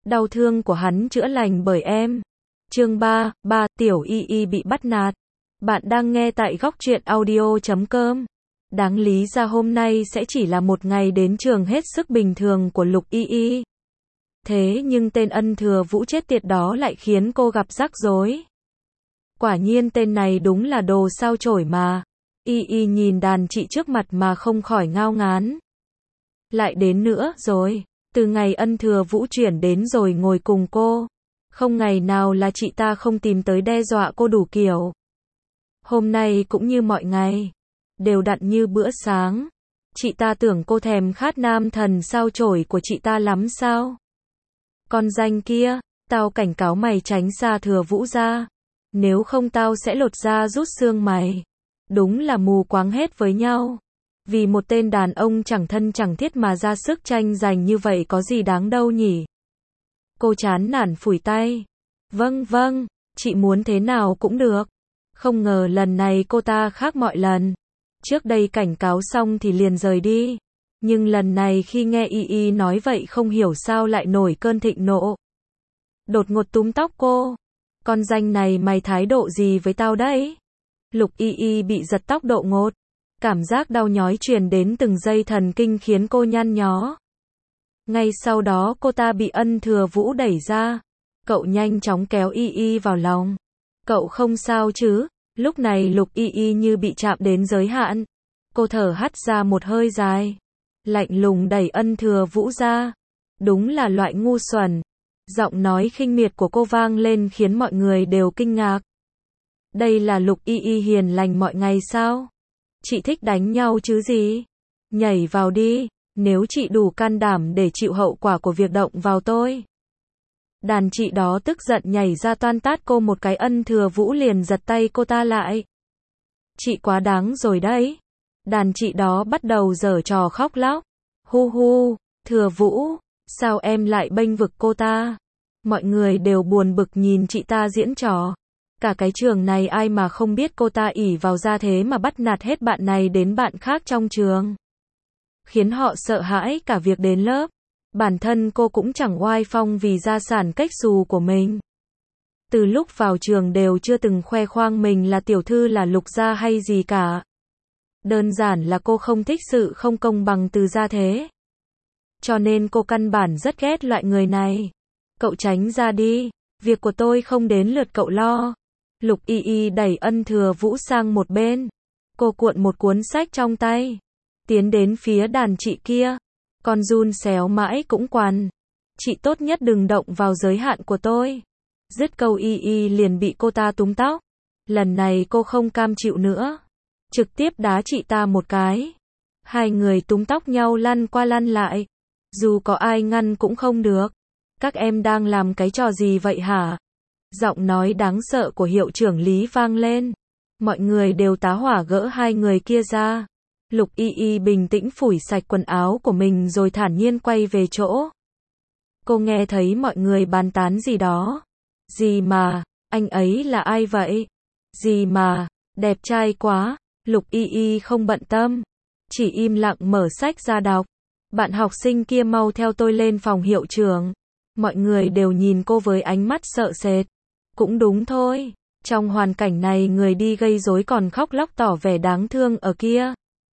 Đau thương của hắn chữa lành bởi em. Chương 3, Tiểu Y Y bị bắt nạt. Bạn đang nghe tại góc truyện audio.com. Đáng lý ra hôm nay sẽ chỉ là một ngày đến trường hết sức bình thường của Lục Y Y. Thế nhưng tên ân thừa vũ chết tiệt đó lại khiến cô gặp rắc rối. Quả nhiên tên này đúng là đồ sao chổi mà. Y Y nhìn đàn chị trước mặt mà không khỏi ngao ngán. Lại đến nữa rồi. Từ ngày ân thừa vũ chuyển đến rồi ngồi cùng cô. Không ngày nào là chị ta không tìm tới đe dọa cô đủ kiểu. Hôm nay cũng như mọi ngày. Đều đặn như bữa sáng. Chị ta tưởng cô thèm khát nam thần sao chổi của chị ta lắm sao? Con danh kia, tao cảnh cáo mày tránh xa thừa vũ ra. Nếu không tao sẽ lột da rút xương mày. Đúng là mù quáng hết với nhau. Vì một tên đàn ông chẳng thân chẳng thiết mà ra sức tranh giành như vậy có gì đáng đâu nhỉ? Cô chán nản phủi tay. Vâng, chị muốn thế nào cũng được. Không ngờ lần này cô ta khác mọi lần. Trước đây cảnh cáo xong thì liền rời đi. Nhưng lần này khi nghe Y Y nói vậy không hiểu sao lại nổi cơn thịnh nộ. Đột ngột túm tóc cô. Con danh này mày thái độ gì với tao đấy? Lục Y Y bị giật tóc độ ngột. Cảm giác đau nhói truyền đến từng dây thần kinh khiến cô nhăn nhó. Ngay sau đó cô ta bị ân thừa vũ đẩy ra. Cậu nhanh chóng kéo Y Y vào lòng. Cậu không sao chứ? Lúc này Lục Y Y như bị chạm đến giới hạn. Cô thở hắt ra một hơi dài. Lạnh lùng đẩy ân thừa vũ ra. Đúng là loại ngu xuẩn. Giọng nói khinh miệt của cô vang lên khiến mọi người đều kinh ngạc. Đây là Lục Y Y hiền lành mọi ngày sao? Chị thích đánh nhau chứ gì? Nhảy vào đi, nếu chị đủ can đảm để chịu hậu quả của việc động vào tôi. Đàn chị đó tức giận nhảy ra toan tát cô một cái, ân thừa vũ liền giật tay cô ta lại. Chị quá đáng rồi đấy. Đàn chị đó bắt đầu giở trò khóc lóc. Hu, thừa vũ, sao em lại bênh vực cô ta? Mọi người đều buồn bực nhìn chị ta diễn trò. Cả cái trường này ai mà không biết cô ta ỷ vào gia thế mà bắt nạt hết bạn này đến bạn khác trong trường. Khiến họ sợ hãi cả việc đến lớp. Bản thân cô cũng chẳng oai phong vì gia sản cách xù của mình. Từ lúc vào trường đều chưa từng khoe khoang mình là tiểu thư là Lục gia hay gì cả. Đơn giản là cô không thích sự không công bằng từ gia thế. Cho nên cô căn bản rất ghét loại người này. Cậu tránh ra đi, việc của tôi không đến lượt cậu lo. Lục Y Y đẩy ân thừa vũ sang một bên. Cô cuộn một cuốn sách trong tay. Tiến đến phía đàn chị kia. Con run xéo mãi cũng quằn. Chị tốt nhất đừng động vào giới hạn của tôi. Dứt câu Y Y liền bị cô ta túm tóc. Lần này cô không cam chịu nữa. Trực tiếp đá chị ta một cái. Hai người túm tóc nhau lăn qua lăn lại. Dù có ai ngăn cũng không được. Các em đang làm cái trò gì vậy hả? Giọng nói đáng sợ của hiệu trưởng Lý vang lên. Mọi người đều tá hỏa gỡ hai người kia ra. Lục Y Y bình tĩnh phủi sạch quần áo của mình rồi thản nhiên quay về chỗ. Cô nghe thấy mọi người bàn tán gì đó. Gì mà, anh ấy là ai vậy? Gì mà, đẹp trai quá. Lục Y Y không bận tâm. Chỉ im lặng mở sách ra đọc. Bạn học sinh kia mau theo tôi lên phòng hiệu trưởng. Mọi người đều nhìn cô với ánh mắt sợ sệt. Cũng đúng thôi. Trong hoàn cảnh này người đi gây rối còn khóc lóc tỏ vẻ đáng thương ở kia.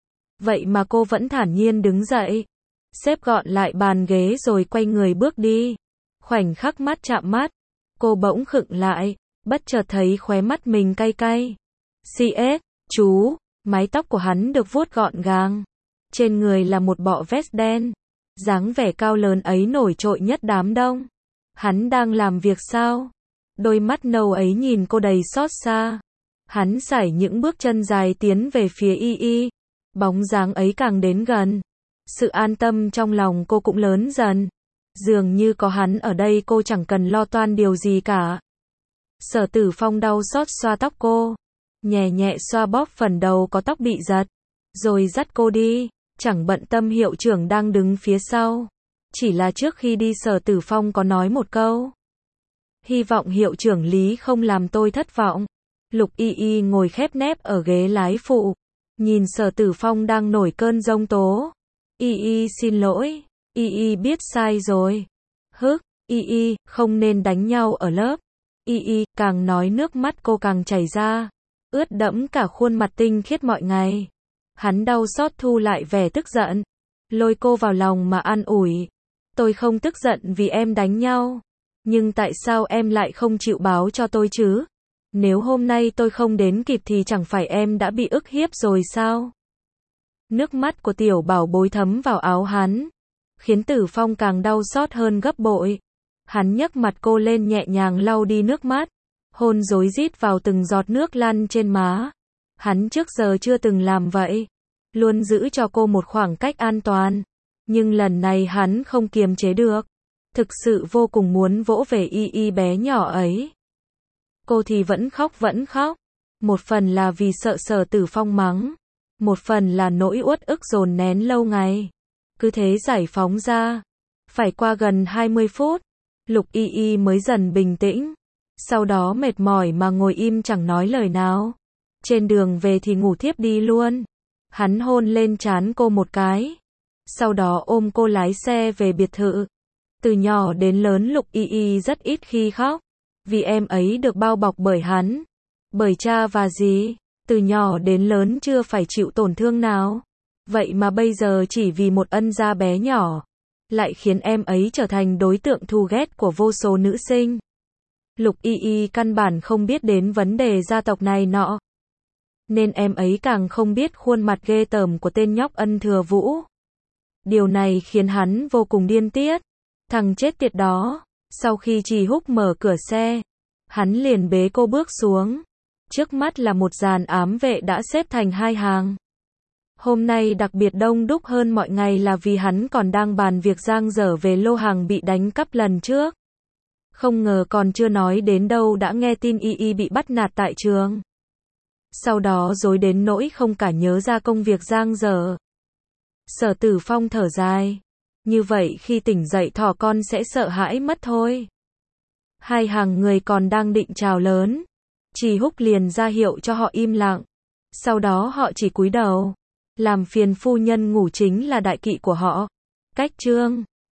Vậy mà cô vẫn thản nhiên đứng dậy. Xếp gọn lại bàn ghế rồi quay người bước đi. Khoảnh khắc mắt chạm mắt. Cô bỗng khựng lại. Bất chợt thấy khóe mắt mình cay cay. CS, chú. Mái tóc của hắn được vuốt gọn gàng. Trên người là một bộ vest đen. Dáng vẻ cao lớn ấy nổi trội nhất đám đông. Hắn đang làm việc sao? Đôi mắt nâu ấy nhìn cô đầy xót xa. Hắn sải những bước chân dài tiến về phía Y Y. Bóng dáng ấy càng đến gần. Sự an tâm trong lòng cô cũng lớn dần. Dường như có hắn ở đây cô chẳng cần lo toan điều gì cả. Sở Tử Phong đau xót xoa tóc cô. Nhẹ nhẹ xoa bóp phần đầu có tóc bị giật. Rồi dắt cô đi. Chẳng bận tâm hiệu trưởng đang đứng phía sau. Chỉ là trước khi đi Sở Tử Phong có nói một câu. Hy vọng hiệu trưởng Lý không làm tôi thất vọng. Lục Y Y ngồi khép nép ở ghế lái phụ. Nhìn Sở Tử Phong đang nổi cơn giông tố. Y Y xin lỗi. Y Y biết sai rồi. Hức, Y, không nên đánh nhau ở lớp. Y, càng nói nước mắt cô càng chảy ra, ướt đẫm cả khuôn mặt tinh khiết mọi ngày. Hắn đau xót thu lại vẻ tức giận, lôi cô vào lòng mà an ủi. Tôi không tức giận vì em đánh nhau, nhưng tại sao em lại không chịu báo cho tôi chứ? Nếu hôm nay tôi không đến kịp thì chẳng phải em đã bị ức hiếp rồi sao? Nước mắt của tiểu bảo bối thấm vào áo hắn, khiến Tử Phong càng đau xót hơn gấp bội. Hắn nhấc mặt cô lên nhẹ nhàng lau đi nước mắt, hôn rối rít vào từng giọt nước lăn trên má. Hắn trước giờ chưa từng làm vậy, luôn giữ cho cô một khoảng cách an toàn. Nhưng lần này hắn không kiềm chế được, thực sự vô cùng muốn vỗ về Y bé nhỏ ấy. Cô thì vẫn khóc. Một phần là vì sợ Sở Tử Phong mắng, một phần là nỗi uất ức dồn nén lâu ngày. Cứ thế giải phóng ra. Phải qua gần 20 phút, Lục Y mới dần bình tĩnh. Sau đó mệt mỏi mà ngồi im chẳng nói lời nào. Trên đường về thì ngủ thiếp đi luôn. Hắn hôn lên trán cô một cái, sau đó ôm cô lái xe về biệt thự. Từ nhỏ đến lớn Lục Y rất ít khi khóc, vì em ấy được bao bọc bởi hắn, bởi cha và dì. Từ nhỏ đến lớn chưa phải chịu tổn thương nào. Vậy mà bây giờ chỉ vì một ân gia bé nhỏ, lại khiến em ấy trở thành đối tượng thù ghét của vô số nữ sinh. Lục Y căn bản không biết đến vấn đề gia tộc này nọ, nên em ấy càng không biết khuôn mặt ghê tởm của tên nhóc Ân Thừa Vũ. Điều này khiến hắn vô cùng điên tiết. Thằng chết tiệt đó. Sau khi Trì Húc mở cửa xe, hắn liền bế cô bước xuống. Trước mắt là một dàn ám vệ đã xếp thành hai hàng. Hôm nay đặc biệt đông đúc hơn mọi ngày là vì hắn còn đang bàn việc giang dở về lô hàng bị đánh cắp lần trước. Không ngờ còn chưa nói đến đâu đã nghe tin Y bị bắt nạt tại trường. Sau đó rối đến nỗi không cả nhớ ra công việc giang dở. Sở Tử Phong thở dài. Như vậy khi tỉnh dậy thỏ con sẽ sợ hãi mất thôi. Hai hàng người còn đang định chào lớn, Trì Húc liền ra hiệu cho họ im lặng. Sau đó họ chỉ cúi đầu. Làm phiền phu nhân ngủ chính là đại kỵ của họ. Cách chương